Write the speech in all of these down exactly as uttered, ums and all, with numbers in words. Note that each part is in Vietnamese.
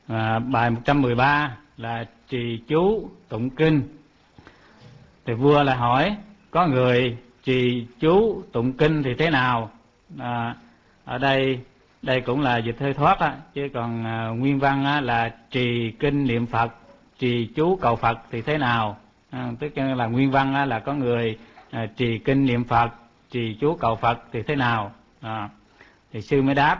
À, bài một trăm mười ba là trì chú tụng kinh. Thì vua lại hỏi có người trì chú tụng kinh thì thế nào? À, ở đây đây cũng là dịch hơi thoát á, chứ còn à, nguyên văn á, là trì kinh niệm Phật, trì chú cầu Phật thì thế nào? À, tức là nguyên văn á, là có người à, trì kinh niệm Phật, trì chú cầu Phật thì thế nào? À, thì sư mới đáp: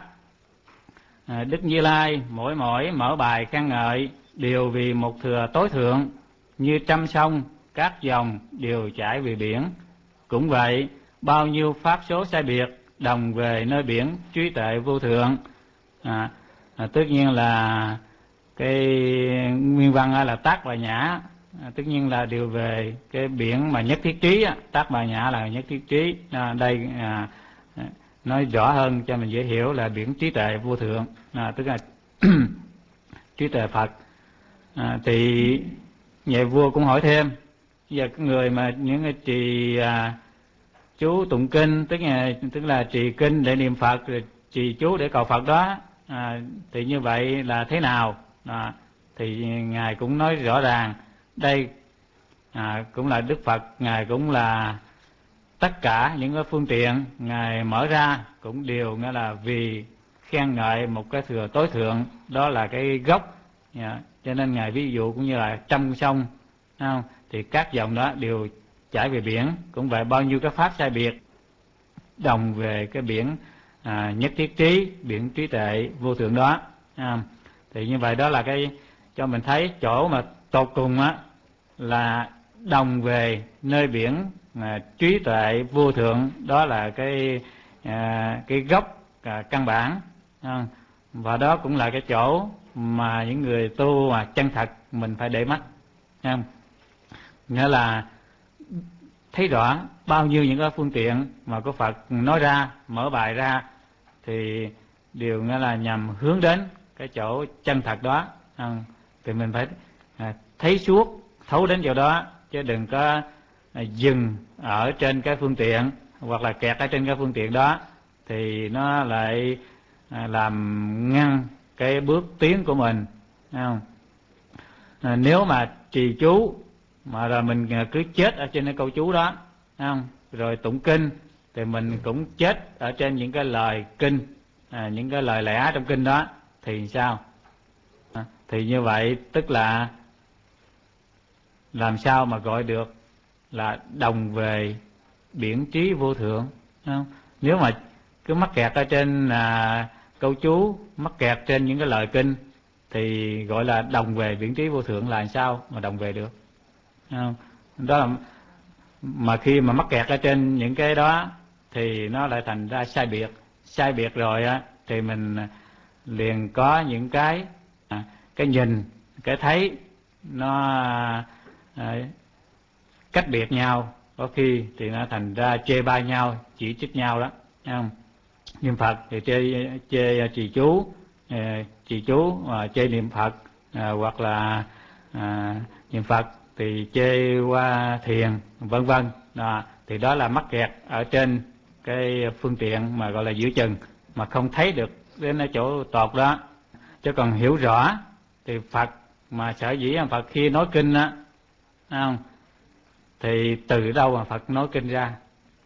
à, Đức Như Lai mỗi mỗi mở bài khen ngợi đều vì một thừa tối thượng, như trăm sông các dòng đều chảy về biển. Cũng vậy, bao nhiêu pháp số sai biệt đồng về nơi biển trí tuệ vô thượng. À, à, tất nhiên là cái nguyên văn là tác và nhã, à, tất nhiên là đều về cái biển mà nhất thiết trí. Tác và nhã là nhất thiết trí. À, đây à, nói rõ hơn cho mình dễ hiểu là biển trí tuệ vô thượng, à, tức là trí tuệ Phật. À, thì nhà vua cũng hỏi thêm: giờ cái người mà những người trì à, chú tụng kinh, tức là tức là trì kinh để niệm Phật, rồi trì chú để cầu Phật đó, à, thì như vậy là thế nào? À, thì ngài cũng nói rõ ràng đây à, cũng là Đức Phật, ngài cũng là tất cả những cái phương tiện ngài mở ra cũng đều nghĩa là vì khen ngợi một cái thừa tối thượng, đó là cái gốc. Yeah. Cho nên ngài ví dụ cũng như là trăm sông, không? Thì các dòng đó đều chảy về biển. Cũng vậy, bao nhiêu cái pháp sai biệt đồng về cái biển à, nhất thiết trí, biển trí tuệ vô thượng đó. À, thì như vậy đó là cái cho mình thấy chỗ mà tột cùng á là đồng về nơi biển à, trí tuệ vô thượng, đó là cái à, cái gốc à, căn bản. À, và đó cũng là cái chỗ mà những người tu mà chân thật mình phải để mắt. À, nghĩa là thấy rõ bao nhiêu những cái phương tiện mà có Phật nói ra, mở bài ra thì đều nghĩa là nhằm hướng đến cái chỗ chân thật đó. À, thì mình phải à, thấy suốt, thấu đến chỗ đó, chứ đừng có à, dừng ở trên cái phương tiện hoặc là kẹt ở trên cái phương tiện đó, thì nó lại à, làm ngăn cái bước tiến của mình. Không? À, nếu mà trì chú mà rồi mình cứ chết ở trên cái câu chú đó, không? Rồi tụng kinh thì mình cũng chết ở trên những cái lời kinh, à, những cái lời lẽ trong kinh đó thì sao? À, thì như vậy tức là làm sao mà gọi được là đồng về biển trí vô thượng, không? Nếu mà cứ mắc kẹt ở trên à, câu chú, mắc kẹt trên những cái lời kinh thì gọi là đồng về biển trí vô thượng là sao mà đồng về được? Không? Đó là mà khi mà mắc kẹt ở trên những cái đó thì nó lại thành ra sai biệt. Sai biệt rồi á thì mình liền có những cái à, cái nhìn, cái thấy nó à, cách biệt nhau, có khi thì nó thành ra chê bai nhau, chỉ trích nhau đó, thấy không? Niệm Phật thì chê chê trì chú, trì chú mà chê niệm Phật, à, hoặc là à, niệm Phật thì chê qua thiền, vân vân. Đó, thì đó là mắc kẹt ở trên cái phương tiện mà gọi là giữa chừng, mà không thấy được đến ở chỗ tột đó. Chứ còn hiểu rõ thì Phật mà sở dĩ Phật khi nói kinh á, không? Thì từ đâu mà Phật nói kinh ra?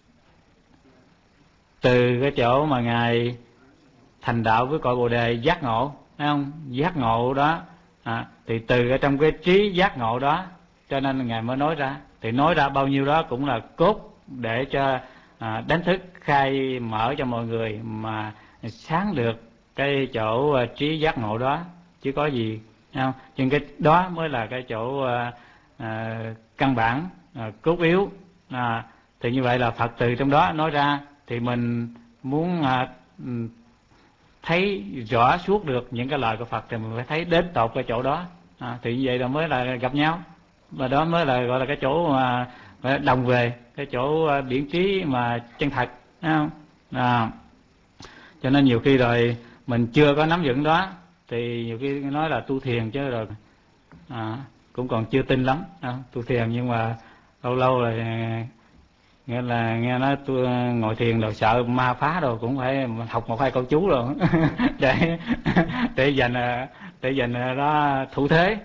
Từ cái chỗ mà ngài thành đạo với cội Bồ Đề, giác ngộ, thấy không? Giác ngộ đó, à, thì từ ở trong cái trí giác ngộ đó cho nên ngài mới nói ra. Thì nói ra bao nhiêu đó cũng là cốt để cho à, đánh thức, khai mở cho mọi người mà sáng được cái chỗ à, trí giác ngộ đó, chứ có gì, thấy không? Nhưng cái đó mới là cái chỗ à, à, căn bản, à, cốt yếu. À, thì như vậy là Phật từ trong đó nói ra, thì mình muốn à, thấy rõ suốt được những cái lời của Phật thì mình phải thấy đến tột cái chỗ đó. À, thì như vậy là mới là gặp nhau, và đó mới là gọi là cái chỗ mà đồng về cái chỗ điển trí mà chân thật, thấy không? À, cho nên nhiều khi rồi mình chưa có nắm vững đó thì nhiều khi nói là tu thiền chứ rồi à, cũng còn chưa tin lắm, à, tu thiền nhưng mà lâu lâu rồi nghĩa là nghe nói tôi ngồi thiền rồi sợ ma phá rồi cũng phải học một hai câu chú rồi để để dành để dành đó thủ thế.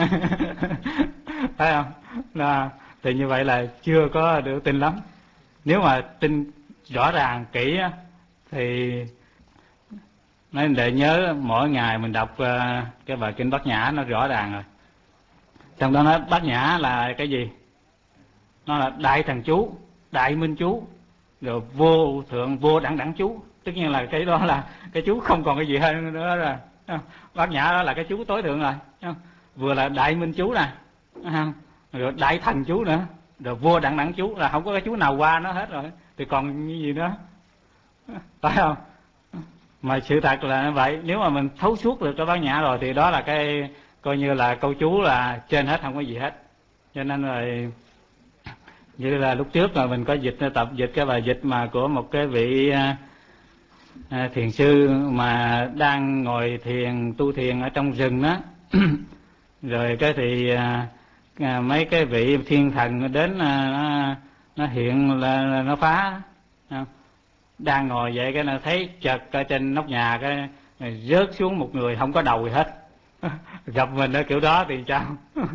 Phải không? Là, thì như vậy là chưa có được tin lắm. Nếu mà tin rõ ràng kỹ á, thì nên để nhớ mỗi ngày mình đọc uh, cái bài kinh Bát Nhã nó rõ ràng rồi. Trong đó nói Bát Nhã là cái gì? Nó là đại thần chú, đại minh chú, rồi vô thượng vô đẳng đẳng chú. Tất nhiên là cái đó là cái chú không còn cái gì hơn nữa rồi. Bát Nhã đó là cái chú tối thượng rồi. Vừa là đại minh chú nè, rồi đại thần chú nữa, rồi vô đẳng đẳng chú, là không có cái chú nào qua nó hết rồi. Thì còn như gì nữa? Phải không? Mà sự thật là như vậy. Nếu mà mình thấu suốt được cái Bát Nhã rồi thì đó là cái coi như là câu chú là trên hết, không có gì hết. Cho nên là như là lúc trước là mình có dịch tập dịch cái bài dịch mà của một cái vị à, thiền sư mà đang ngồi thiền tu thiền ở trong rừng đó. Rồi cái thì à, à, mấy cái vị thiên thần đến à, nó, nó hiện là, là nó phá. À, đang ngồi vậy cái nó thấy chợt ở trên nóc nhà cái rớt xuống một người không có đầu gì hết. Gặp mình ở kiểu đó thì sao?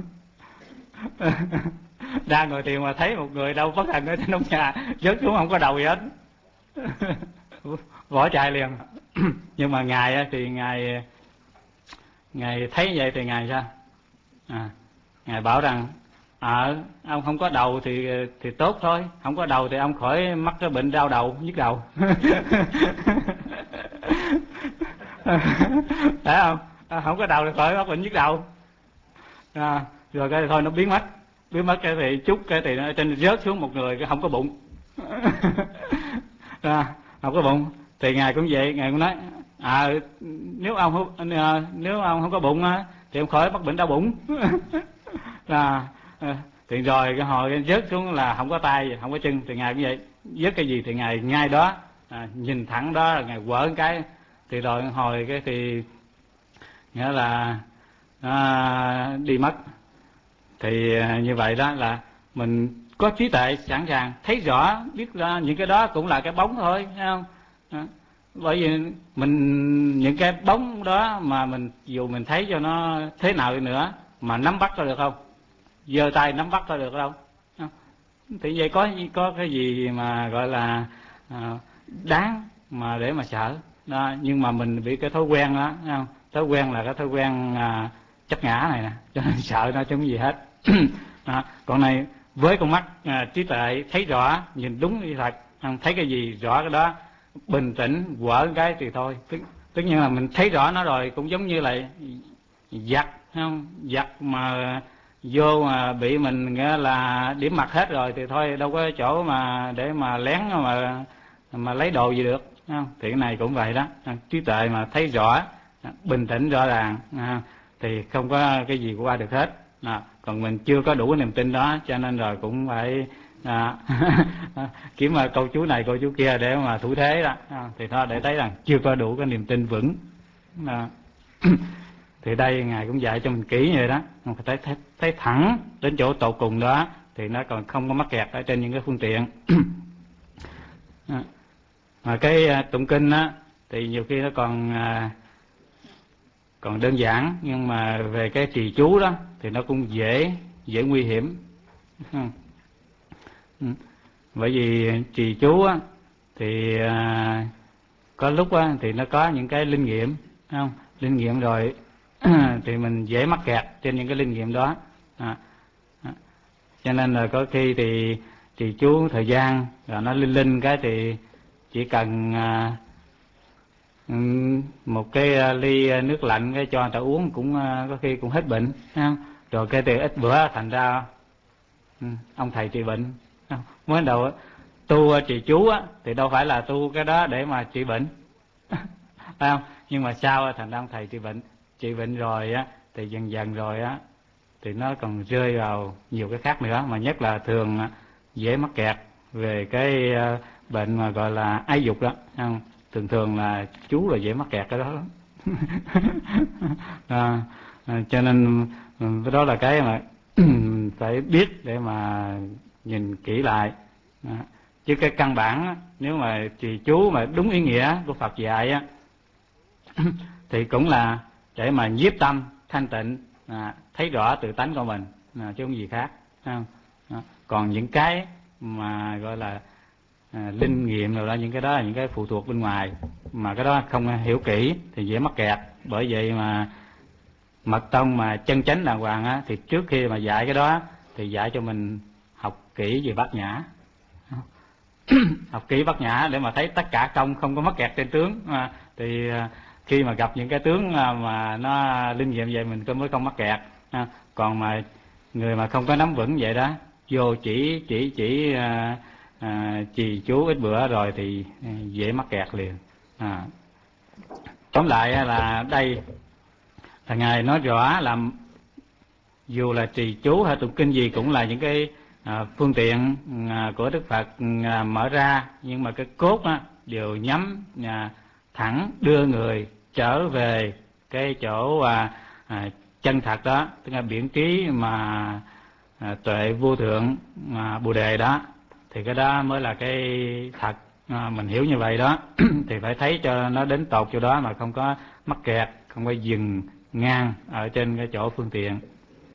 Đang ngồi thiền mà thấy một người đâu bất hạnh ở trên nóc nhà rớt xuống không có đầu gì hết. Bỏ chạy liền. Nhưng mà ngài thì ngài ngài thấy vậy thì ngài sao? À, ngài bảo rằng à, ông không có đầu thì thì tốt thôi, không có đầu thì ông khỏi mắc cái bệnh đau đầu, nhức đầu. Phải không? À, không có đầu thì khỏi mắc bệnh nhức đầu. À, rồi cái thôi nó biến mất, biến mất cái thì chút cái thì nó trên rớt xuống một người cái không có bụng. À, không có bụng thì ngài cũng vậy, ngài cũng nói à nếu ông không nếu ông không có bụng á thì ông khỏi mắc bệnh đau bụng. Là thì rồi cái hồi rớt xuống là không có tay không có chân thì ngài cũng vậy, rớt cái gì thì ngài ngay đó à, nhìn thẳng đó là ngài quở cái thì rồi hồi cái thì nghĩa là à, đi mất. Thì như vậy đó là mình có trí tuệ sẵn sàng thấy rõ biết ra những cái đó cũng là cái bóng thôi, thấy không? Đó. Bởi vì mình những cái bóng đó mà mình dù mình thấy cho nó thế nào đi nữa mà nắm bắt có được không? Giơ tay nắm bắt có được đâu? Thì vậy có có cái gì mà gọi là à, đáng mà để mà sợ đó. Nhưng mà mình bị cái thói quen đó, thấy không? Thói quen là cái thói quen à, chấp ngã này nè, cho nên sợ nó chứ không gì hết. Đó. Còn này với con mắt à, trí tuệ thấy rõ, nhìn đúng như thật, thấy cái gì rõ cái đó, bình tĩnh quở cái thì thôi. Tất, tất nhiên là mình thấy rõ nó rồi, cũng giống như là giặc, không? Giặc mà vô mà bị mình nghĩa là điểm mặt hết rồi thì thôi đâu có chỗ mà để mà lén mà mà lấy đồ gì được, không? Thì cái này cũng vậy đó, trí tuệ mà thấy rõ, bình tĩnh rõ ràng thì không có cái gì qua được hết. À, còn mình chưa có đủ niềm tin đó cho nên rồi cũng phải à, kiếm mà câu chú này câu chú kia để mà thủ thế đó à, thì thôi để thấy rằng chưa có đủ cái niềm tin vững. À, thì đây ngài cũng dạy cho mình kỹ như vậy đó, không phải thấy, thấy, thấy thẳng đến chỗ tột cùng đó thì nó còn không có mắc kẹt ở trên những cái phương tiện. À, mà cái à, tụng kinh á thì nhiều khi nó còn à, còn đơn giản, nhưng mà về cái trì chú đó thì nó cũng dễ dễ nguy hiểm. Bởi vì trì chú á thì à, có lúc á thì nó có những cái linh nghiệm, không? Linh nghiệm rồi thì mình dễ mắc kẹt trên những cái linh nghiệm đó. À, à, cho nên là có khi thì trì chú thời gian rồi nó linh linh cái thì chỉ cần à, một cái ly nước lạnh cái cho người ta uống cũng có khi cũng hết bệnh, không? Rồi cái từ ít bữa thành ra ông thầy trị bệnh. Mới đầu tu trì chú á thì đâu phải là tu cái đó để mà trị bệnh, phải không? Nhưng mà sau thành ra ông thầy trị bệnh, trị bệnh rồi á thì dần dần rồi á thì nó còn rơi vào nhiều cái khác nữa, mà nhất là thường dễ mắc kẹt về cái bệnh mà gọi là ái dục đó, không? Thường thường là chú là dễ mắc kẹt cái đó lắm. À, à, cho nên cái đó là cái mà phải biết để mà nhìn kỹ lại. À, chứ cái căn bản á, nếu mà trì chú mà đúng ý nghĩa của Phật dạy á thì cũng là để mà nhiếp tâm thanh tịnh, à, thấy rõ tự tánh của mình, à, chứ không gì khác. Không? Đó. Còn những cái mà gọi là à, linh nghiệm rồi đó, những cái đó là những cái phụ thuộc bên ngoài, mà cái đó không hiểu kỹ thì dễ mắc kẹt. Bởi vậy mà mật tông mà chân chánh đàng hoàng á, thì trước khi mà dạy cái đó thì dạy cho mình học kỹ về bát nhã. Học kỹ bát nhã để mà thấy tất cả công không có mắc kẹt trên tướng, à, thì khi mà gặp những cái tướng mà nó linh nghiệm vậy mình mới không mắc kẹt. À, còn mà người mà không có nắm vững vậy đó, vô chỉ chỉ chỉ à, à, trì chú ít bữa rồi thì dễ mắc kẹt liền. À. Tóm lại là đây là Ngài nói rõ là dù là trì chú hay tụng kinh gì cũng là những cái à, phương tiện à, của Đức Phật à, mở ra, nhưng mà cái cốt á, đều nhắm à, thẳng đưa người trở về cái chỗ à, à, chân thật đó, tức là biển trí mà à, tuệ vô thượng à, Bồ Đề đó, thì cái đó mới là cái thật. À, mình hiểu như vậy đó thì phải thấy cho nó đến tột chỗ đó mà không có mắc kẹt, không có dừng ngang ở trên cái chỗ phương tiện.